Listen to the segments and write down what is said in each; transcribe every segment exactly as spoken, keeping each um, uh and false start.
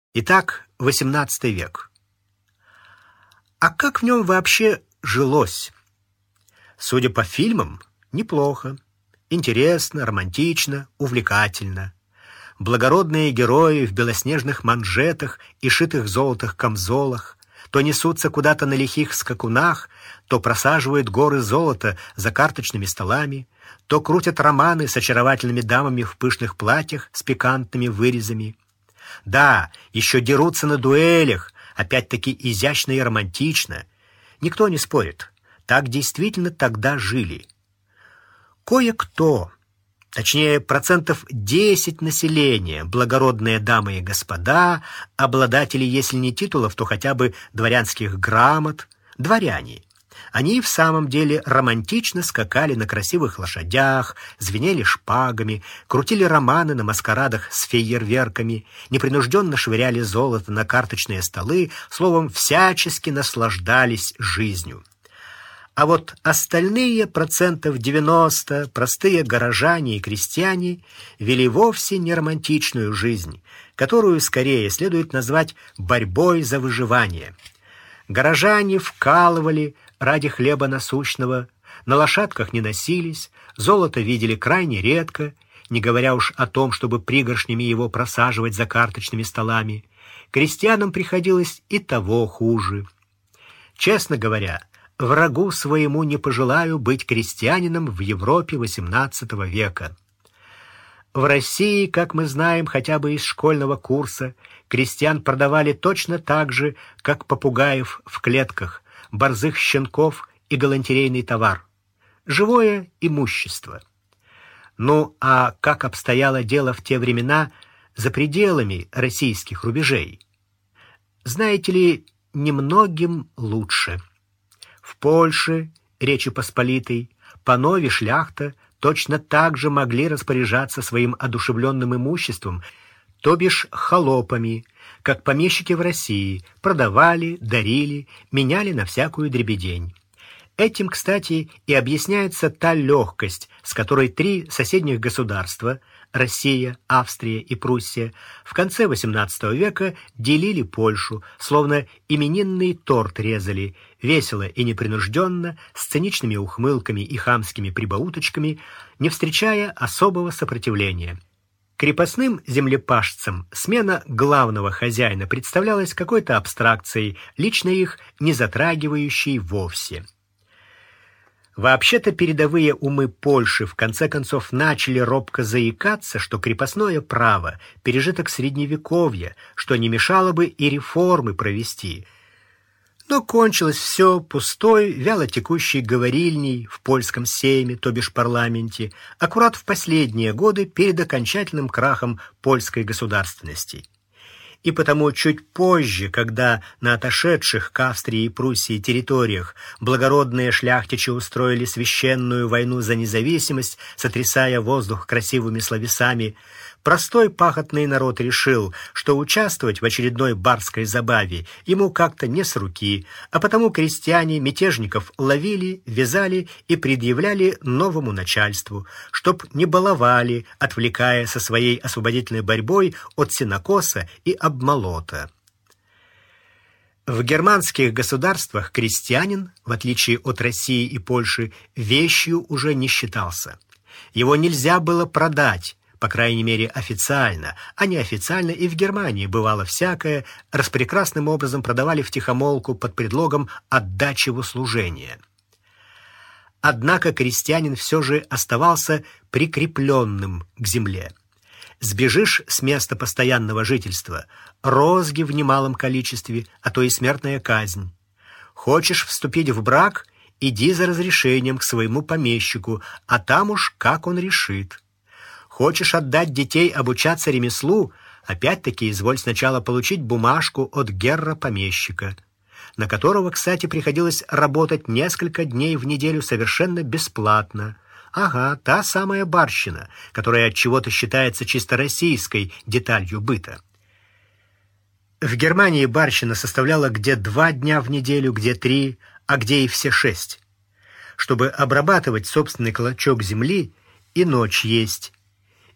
Итак, восемнадцатый век. А как в нем вообще жилось? Судя по фильмам, неплохо. Интересно, романтично, увлекательно. Благородные герои в белоснежных манжетах и шитых золотых камзолах то несутся куда-то на лихих скакунах, то просаживают горы золота за карточными столами, то крутят романы с очаровательными дамами в пышных платьях с пикантными вырезами. Да, еще дерутся на дуэлях, опять-таки изящно и романтично. Никто не спорит. Так действительно тогда жили. Кое-кто, точнее, процентов десять населения, благородные дамы и господа, обладатели, если не титулов, то хотя бы дворянских грамот, дворяне. Они и в самом деле романтично скакали на красивых лошадях, звенели шпагами, крутили романы на маскарадах с фейерверками, непринужденно швыряли золото на карточные столы, словом, всячески наслаждались жизнью. А вот остальные процентов девяносто, простые горожане и крестьяне, вели вовсе не романтичную жизнь, которую скорее следует назвать борьбой за выживание. Горожане вкалывали ради хлеба насущного, на лошадках не носились, золото видели крайне редко, не говоря уж о том, чтобы пригоршнями его просаживать за карточными столами. Крестьянам приходилось и того хуже. Честно говоря, врагу своему не пожелаю быть крестьянином в Европе восемнадцатого века. В России, как мы знаем хотя бы из школьного курса, крестьян продавали точно так же, как попугаев в клетках, борзых щенков и галантерейный товар. Живое имущество. Ну, а как обстояло дело в те времена за пределами российских рубежей? Знаете ли, немногим лучше. В Польше, Речи Посполитой, панове шляхта точно так же могли распоряжаться своим одушевленным имуществом, то бишь холопами, как помещики в России, продавали, дарили, меняли на всякую дребедень. Этим, кстати, и объясняется та легкость, с которой три соседних государства – Россия, Австрия и Пруссия – в конце восемнадцатого века делили Польшу, словно именинный торт резали, весело и непринужденно, с циничными ухмылками и хамскими прибауточками, не встречая особого сопротивления. Крепостным землепашцам смена главного хозяина представлялась какой-то абстракцией, лично их не затрагивающей вовсе. Вообще-то передовые умы Польши в конце концов начали робко заикаться, что крепостное право – пережиток средневековья, что не мешало бы и реформы провести. Но кончилось все пустой, вялотекущей говорильней в польском сейме, то бишь парламенте, аккурат в последние годы перед окончательным крахом польской государственности. И потому чуть позже, когда на отошедших к Австрии и Пруссии территориях благородные шляхтичи устроили священную войну за независимость, сотрясая воздух красивыми словесами, простой пахотный народ решил, что участвовать в очередной барской забаве ему как-то не с руки, а потому крестьяне мятежников ловили, вязали и предъявляли новому начальству, чтоб не баловали, отвлекая со своей освободительной борьбой от сенокоса и обмолота. В германских государствах крестьянин, в отличие от России и Польши, вещью уже не считался. Его нельзя было продать, по крайней мере официально, а неофициально и в Германии бывало всякое, распрекрасным образом продавали втихомолку под предлогом отдачи в услужение. Однако крестьянин все же оставался прикрепленным к земле. Сбежишь с места постоянного жительства – розги в немалом количестве, а то и смертная казнь. Хочешь вступить в брак – иди за разрешением к своему помещику, а там уж как он решит. Хочешь отдать детей обучаться ремеслу, опять-таки изволь сначала получить бумажку от герра-помещика, на которого, кстати, приходилось работать несколько дней в неделю совершенно бесплатно. Ага, та самая барщина, которая от чего-то считается чисто российской деталью быта. В Германии барщина составляла где два дня в неделю, где три, а где и все шесть. Чтобы обрабатывать собственный клочок земли, и ночь есть.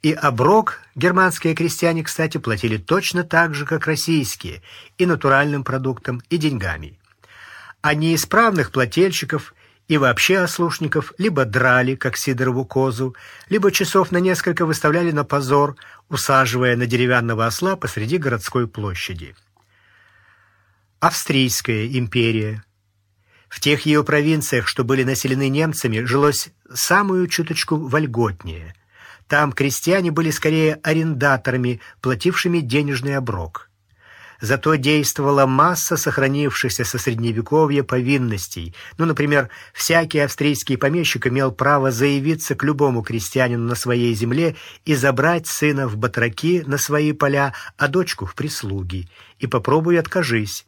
И оброк германские крестьяне, кстати, платили точно так же, как российские, и натуральным продуктом, и деньгами. А неисправных плательщиков и вообще ослушников либо драли, как Сидорову козу, либо часов на несколько выставляли на позор, усаживая на деревянного осла посреди городской площади. Австрийская империя. В тех ее провинциях, что были населены немцами, жилось самую чуточку вольготнее. Там крестьяне были скорее арендаторами, платившими денежный оброк. Зато действовала масса сохранившихся со Средневековья повинностей. Ну, например, всякий австрийский помещик имел право заявиться к любому крестьянину на своей земле и забрать сына в батраки на свои поля, а дочку в прислуги. И попробуй откажись.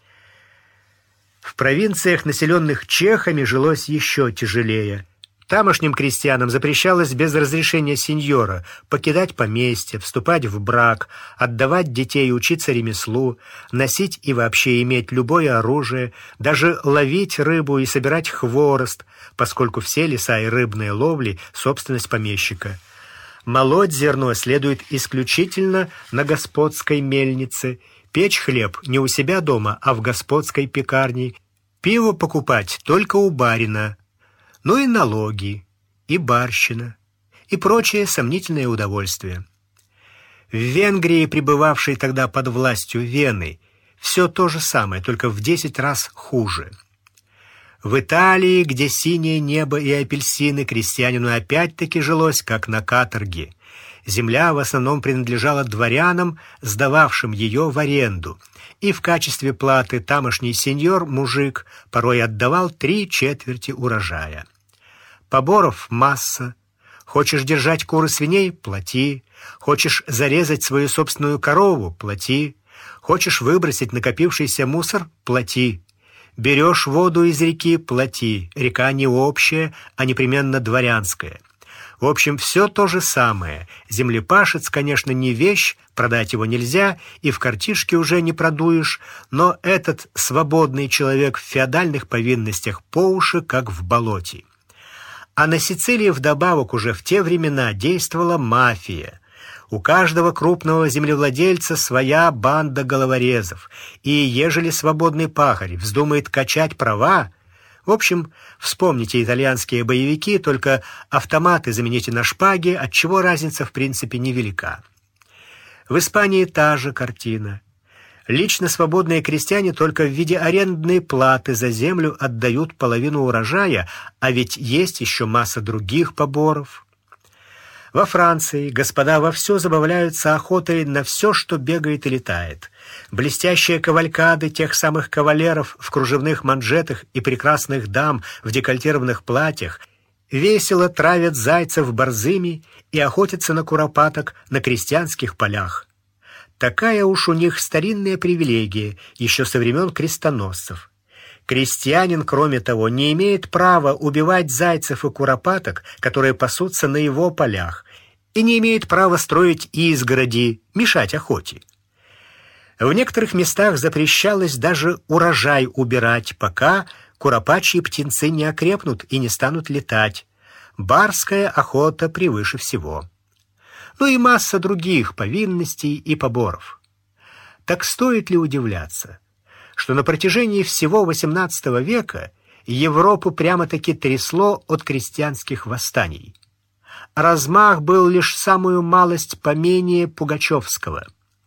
В провинциях, населенных чехами, жилось еще тяжелее. Тамошним крестьянам запрещалось без разрешения сеньора покидать поместье, вступать в брак, отдавать детей учиться ремеслу, носить и вообще иметь любое оружие, даже ловить рыбу и собирать хворост, поскольку все леса и рыбные ловли — собственность помещика. Молоть зерно следует исключительно на господской мельнице, печь хлеб не у себя дома, а в господской пекарне, пиво покупать только у барина. Ну и налоги, и барщина, и прочее сомнительное удовольствие. В Венгрии, пребывавшей тогда под властью Вены, все то же самое, только в десять раз хуже. В Италии, где синее небо и апельсины, крестьянину опять-таки жилось, как на каторге. Земля в основном принадлежала дворянам, сдававшим ее в аренду, и в качестве платы тамошний сеньор-мужик порой отдавал три четверти урожая. Поборов масса. Хочешь держать кур и свиней — плати. Хочешь зарезать свою собственную корову — плати. Хочешь выбросить накопившийся мусор — плати. Берешь воду из реки — плати. Река не общая, а непременно дворянская. В общем, все то же самое. Землепашец, конечно, не вещь, продать его нельзя, и в картишке уже не продуешь, но этот свободный человек в феодальных повинностях по уши, как в болоте. А на Сицилии вдобавок уже в те времена действовала мафия. У каждого крупного землевладельца своя банда головорезов, и ежели свободный пахарь вздумает качать права, в общем, вспомните итальянские боевики, только автоматы замените на шпаги, отчего разница в принципе невелика. В Испании та же картина. Лично свободные крестьяне только в виде арендной платы за землю отдают половину урожая, а ведь есть еще масса других поборов. Во Франции господа вовсю забавляются охотой на все, что бегает и летает. Блестящие кавалькады тех самых кавалеров в кружевных манжетах и прекрасных дам в декольтированных платьях весело травят зайцев борзыми и охотятся на куропаток на крестьянских полях. Такая уж у них старинная привилегия, еще со времен крестоносцев. Крестьянин, кроме того, не имеет права убивать зайцев и куропаток, которые пасутся на его полях, и не имеет права строить изгороди, мешать охоте. В некоторых местах запрещалось даже урожай убирать, пока куропачьи птенцы не окрепнут и не станут летать. Барская охота превыше всего. Ну и масса других повинностей и поборов. Так стоит ли удивляться, что на протяжении всего восемнадцатого века Европу прямо-таки трясло от крестьянских восстаний? Размах был лишь самую малость поменее Пугачевского.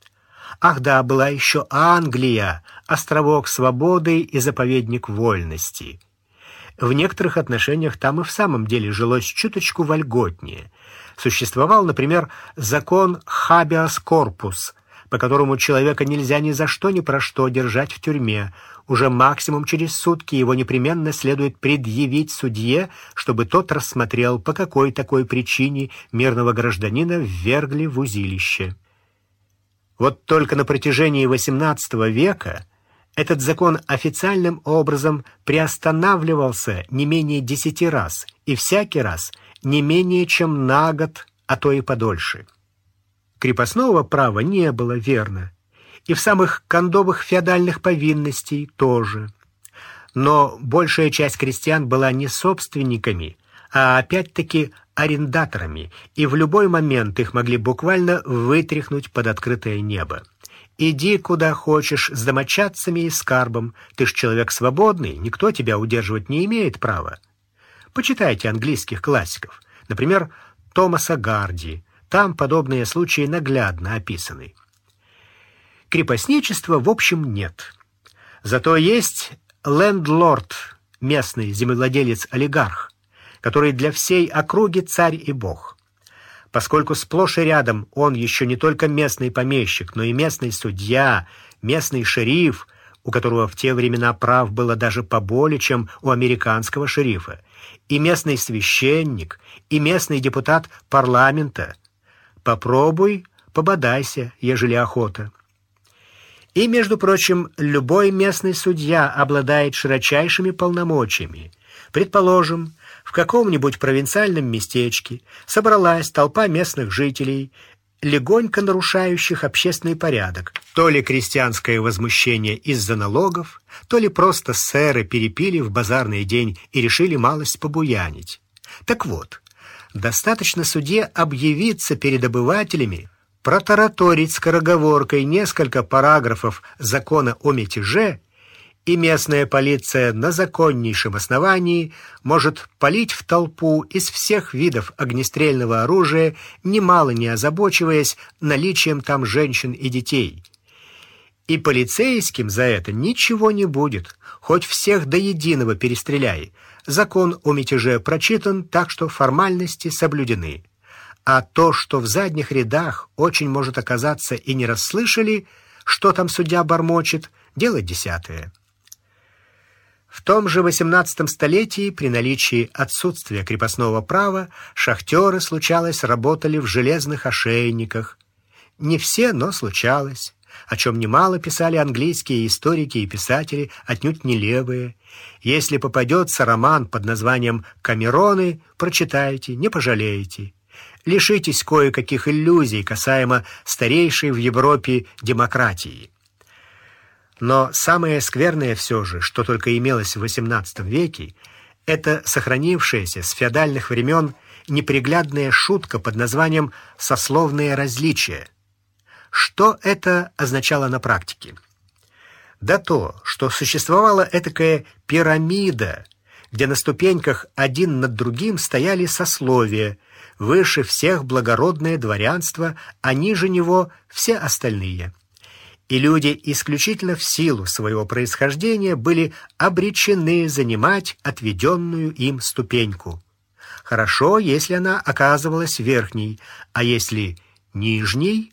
Ах да, была еще Англия, островок свободы и заповедник вольности. В некоторых отношениях там и в самом деле жилось чуточку вольготнее. Существовал, например, закон «habeas corpus», по которому человека нельзя ни за что ни про что держать в тюрьме. Уже максимум через сутки его непременно следует предъявить судье, чтобы тот рассмотрел, по какой такой причине мирного гражданина ввергли в узилище. Вот только на протяжении восемнадцатого века этот закон официальным образом приостанавливался не менее десяти раз, и всякий раз не менее чем на год, а то и подольше. Крепостного права не было, верно, и в самых кондовых феодальных повинностей тоже. Но большая часть крестьян была не собственниками, а опять-таки арендаторами, и в любой момент их могли буквально вытряхнуть под открытое небо. Иди куда хочешь с домочадцами и скарбом, ты ж человек свободный, никто тебя удерживать не имеет права. Почитайте английских классиков, например, Томаса Гарди, там подобные случаи наглядно описаны. Крепостничества в общем нет. Зато есть лендлорд, местный землевладелец-олигарх, который для всей округи царь и бог. Поскольку сплошь и рядом он еще не только местный помещик, но и местный судья, местный шериф, у которого в те времена прав было даже поболее, чем у американского шерифа, и местный священник, и местный депутат парламента. Попробуй, пободайся, ежели охота. И, между прочим, любой местный судья обладает широчайшими полномочиями. Предположим, в каком-нибудь провинциальном местечке собралась толпа местных жителей, легонько нарушающих общественный порядок. То ли крестьянское возмущение из-за налогов, то ли просто сэры перепили в базарный день и решили малость побуянить. Так вот, достаточно судье объявиться перед обывателями, протараторить скороговоркой несколько параграфов закона о мятеже, и местная полиция на законнейшем основании может палить в толпу из всех видов огнестрельного оружия, немало не озабочиваясь наличием там женщин и детей. И полицейским за это ничего не будет, хоть всех до единого перестреляй. Закон о мятеже прочитан, так что формальности соблюдены. А то, что в задних рядах очень может оказаться и не расслышали, что там судья бормочет, дело десятое. В том же восемнадцатом столетии, при наличии отсутствия крепостного права, шахтеры, случалось, работали в железных ошейниках. Не все, но случалось, о чем немало писали английские историки и писатели, отнюдь не левые. Если попадется роман под названием «Камероны», прочитайте, не пожалеете. Лишитесь кое-каких иллюзий касаемо старейшей в Европе демократии. Но самое скверное все же, что только имелось в восемнадцатом веке, это сохранившаяся с феодальных времен неприглядная шутка под названием «сословные различия». Что это означало на практике? Да то, что существовала этакая пирамида, где на ступеньках один над другим стояли сословия, выше всех благородное дворянство, а ниже него все остальные. И люди исключительно в силу своего происхождения были обречены занимать отведенную им ступеньку. Хорошо, если она оказывалась верхней, а если нижней,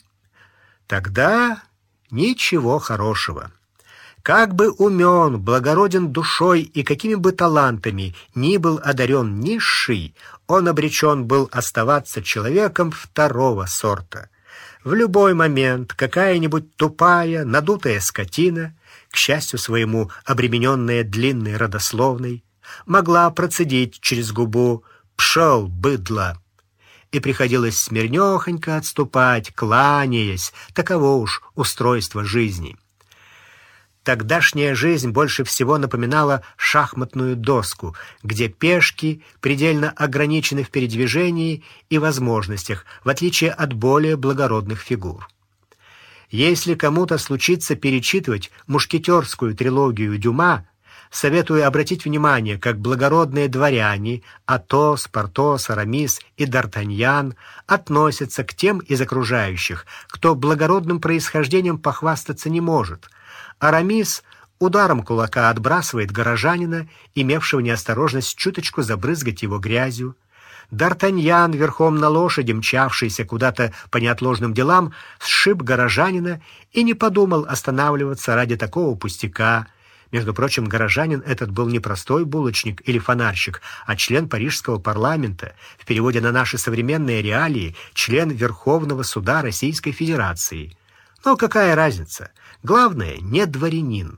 тогда ничего хорошего. Как бы умен, благороден душой и какими бы талантами ни был одарен низший, он обречен был оставаться человеком второго сорта. В любой момент какая-нибудь тупая, надутая скотина, к счастью своему обремененная длинной родословной, могла процедить через губу «пшел, быдло», и приходилось смирнёхонько отступать, кланяясь, таково уж устройство жизни. Тогдашняя жизнь больше всего напоминала шахматную доску, где пешки предельно ограничены в передвижении и возможностях, в отличие от более благородных фигур. Если кому-то случится перечитывать мушкетерскую трилогию Дюма, советую обратить внимание, как благородные дворяне Атос, Портос, Арамис и Д'Артаньян относятся к тем из окружающих, кто благородным происхождением похвастаться не может. Арамис ударом кулака отбрасывает горожанина, имевшего неосторожность чуточку забрызгать его грязью. Д'Артаньян, верхом на лошади, мчавшийся куда-то по неотложным делам, сшиб горожанина и не подумал останавливаться ради такого пустяка. Между прочим, горожанин этот был не простой булочник или фонарщик, а член парижского парламента, в переводе на наши современные реалии, член Верховного суда Российской Федерации. Но какая разница? Главное, не дворянин.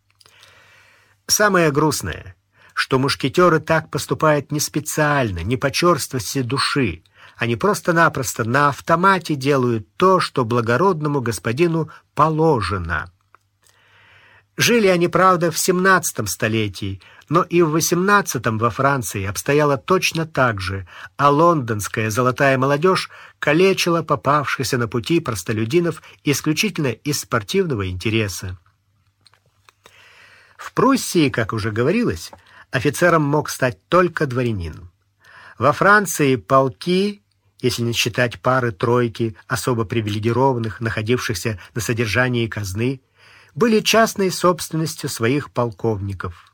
Самое грустное, что мушкетеры так поступают не специально, не по черствости души. Они просто-напросто на автомате делают то, что благородному господину положено. Жили они, правда, в семнадцатом столетии, Но и в восемнадцатом во Франции обстояло точно так же, а лондонская золотая молодежь калечила попавшихся на пути простолюдинов исключительно из спортивного интереса. В Пруссии, как уже говорилось, офицером мог стать только дворянин. Во Франции полки, если не считать пары-тройки особо привилегированных, находившихся на содержании казны, были частной собственностью своих полковников.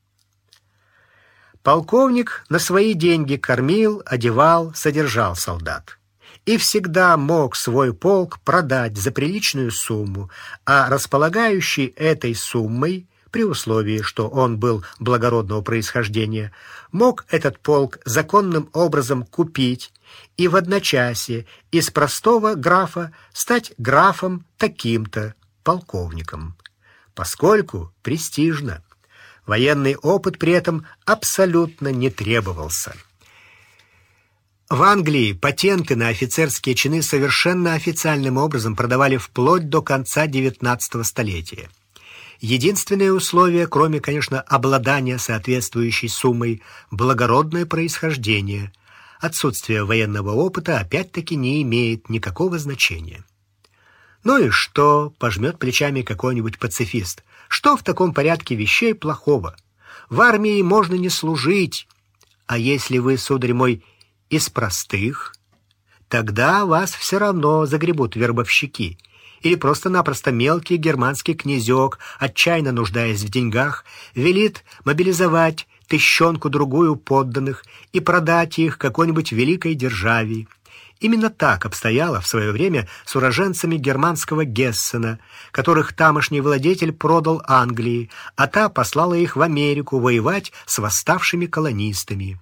Полковник на свои деньги кормил, одевал, содержал солдат. И всегда мог свой полк продать за приличную сумму, а располагающий этой суммой, при условии, что он был благородного происхождения, мог этот полк законным образом купить и в одночасье из простого графа стать графом таким-то, полковником, поскольку престижно. Военный опыт при этом абсолютно не требовался. В Англии патенты на офицерские чины совершенно официальным образом продавали вплоть до конца девятнадцатого столетия. Единственное условие, кроме, конечно, обладания соответствующей суммой, благородное происхождение. Отсутствие военного опыта опять-таки не имеет никакого значения. Ну и что, пожмет плечами какой-нибудь пацифист. Что в таком порядке вещей плохого? В армии можно не служить. А если вы, сударь мой, из простых, тогда вас все равно загребут вербовщики. Или просто-напросто мелкий германский князек, отчаянно нуждаясь в деньгах, велит мобилизовать тыщенку-другую подданных и продать их какой-нибудь великой державе. Именно так обстояло в свое время с уроженцами германского Гессена, которых тамошний владетель продал Англии, а та послала их в Америку воевать с восставшими колонистами.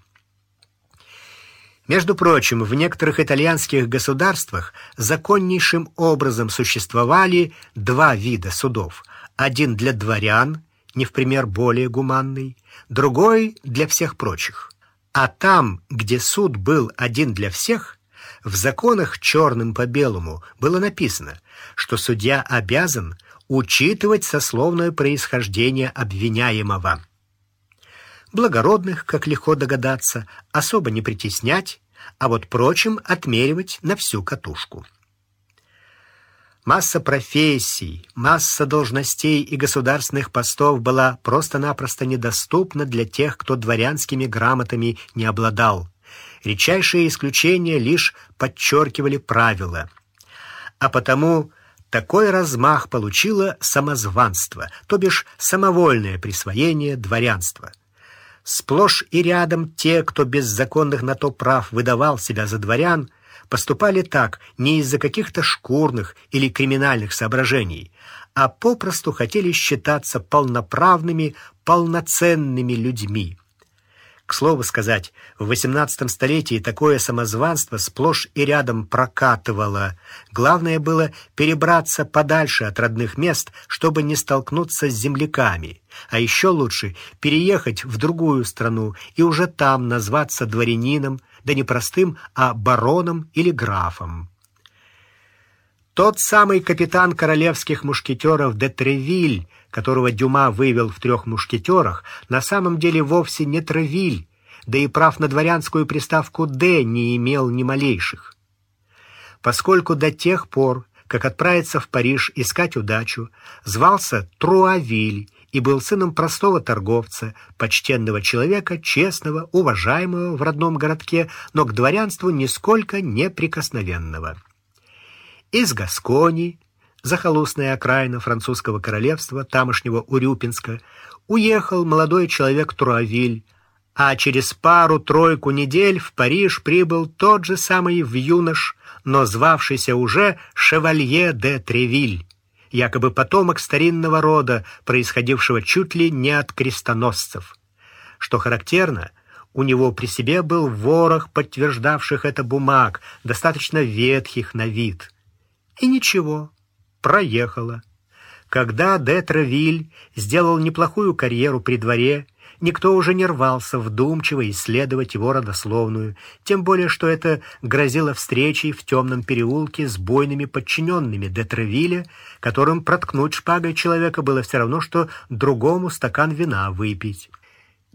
Между прочим, в некоторых итальянских государствах законнейшим образом существовали два вида судов. Один для дворян, не в пример более гуманный, другой для всех прочих. А там, где суд был один для всех, в законах черным по белому было написано, что судья обязан учитывать сословное происхождение обвиняемого. Благородных, как легко догадаться, особо не притеснять, а вот прочим отмеривать на всю катушку. Масса профессий, масса должностей и государственных постов была просто-напросто недоступна для тех, кто дворянскими грамотами не обладал. Редчайшие исключения лишь подчеркивали правила. А потому такой размах получило самозванство, то бишь самовольное присвоение дворянства. Сплошь и рядом те, кто без законных на то прав выдавал себя за дворян, поступали так не из-за каких-то шкурных или криминальных соображений, а попросту хотели считаться полноправными, полноценными людьми. К слову сказать, в восемнадцатом столетии такое самозванство сплошь и рядом прокатывало. Главное было перебраться подальше от родных мест, чтобы не столкнуться с земляками. А еще лучше переехать в другую страну и уже там назваться дворянином, да не простым, а бароном или графом. Тот самый капитан королевских мушкетеров де Тревиль, которого Дюма вывел в «Трех мушкетерах», на самом деле вовсе не Тревиль, да и прав на дворянскую приставку «де» не имел ни малейших. Поскольку до тех пор, как отправиться в Париж искать удачу, звался Труавиль и был сыном простого торговца, почтенного человека, честного, уважаемого в родном городке, но к дворянству нисколько неприкосновенного. Из Гаскони, захолустная окраина французского королевства, тамошнего Урюпинска, уехал молодой человек Труавиль, а через пару-тройку недель в Париж прибыл тот же самый вьюнош, но звавшийся уже Шевалье де Тревиль, якобы потомок старинного рода, происходившего чуть ли не от крестоносцев. Что характерно, у него при себе был ворох подтверждавших это бумаг, достаточно ветхих на вид. И ничего, проехало. Когда де Тревиль сделал неплохую карьеру при дворе, никто уже не рвался вдумчиво исследовать его родословную, тем более что это грозило встречей в темном переулке с бойными подчиненными де Тревиля, которым проткнуть шпагой человека было все равно, что другому стакан вина выпить.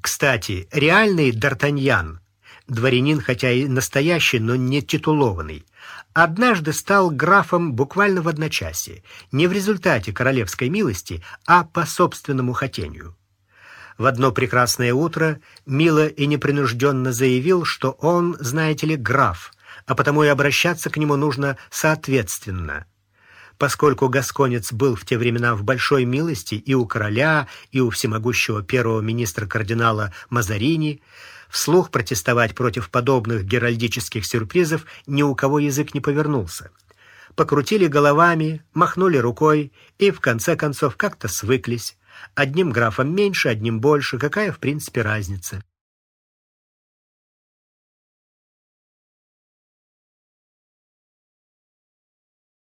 Кстати, реальный Д'Артаньян, дворянин, хотя и настоящий, но не титулованный, однажды стал графом буквально в одночасье, не в результате королевской милости, а по собственному хотению. В одно прекрасное утро мило и непринужденно заявил, что он, знаете ли, граф, а потому и обращаться к нему нужно соответственно. Поскольку гасконец был в те времена в большой милости и у короля, и у всемогущего первого министра кардинала Мазарини, вслух протестовать против подобных геральдических сюрпризов ни у кого язык не повернулся. Покрутили головами, махнули рукой и в конце концов как-то свыклись. Одним графом меньше, одним больше, какая в принципе разница?